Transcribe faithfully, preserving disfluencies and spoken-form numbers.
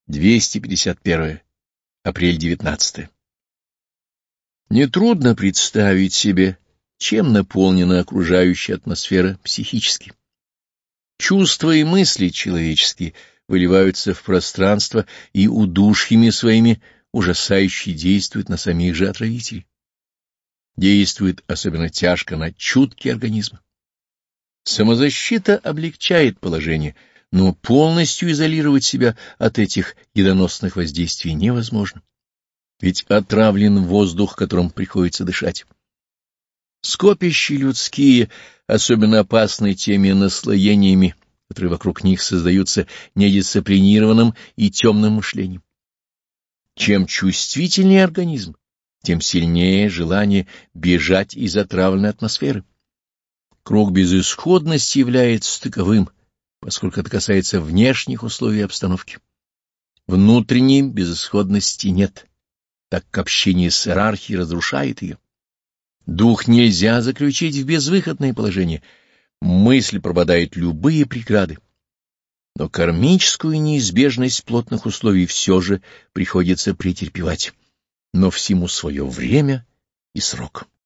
двести пятьдесят первое. Апрель девятнадцатое. Нетрудно представить себе, чем наполнена окружающая атмосфера психически. Чувства и мысли человеческие выливаются в пространство и удушьями своими ужасающе действуют на самих же отравителей. Действует особенно тяжко на чуткий организм. Самозащита облегчает положение, но полностью изолировать себя от этих ядоносных воздействий невозможно. Ведь отравлен воздух, которым приходится дышать. Скопища людские особенно опасны теми наслоениями, которые вокруг них создаются недисциплинированным и темным мышлением. Чем чувствительнее организм, тем сильнее желание бежать из отравленной атмосферы. Круг безысходности является таковым, поскольку это касается внешних условий обстановки. Внутренней безысходности нет, так как общение с иерархией разрушает ее. Дух нельзя заключить в безвыходное положение, мысль прободает любые преграды. Но кармическую неизбежность плотных условий все же приходится претерпевать, но всему свое время и срок.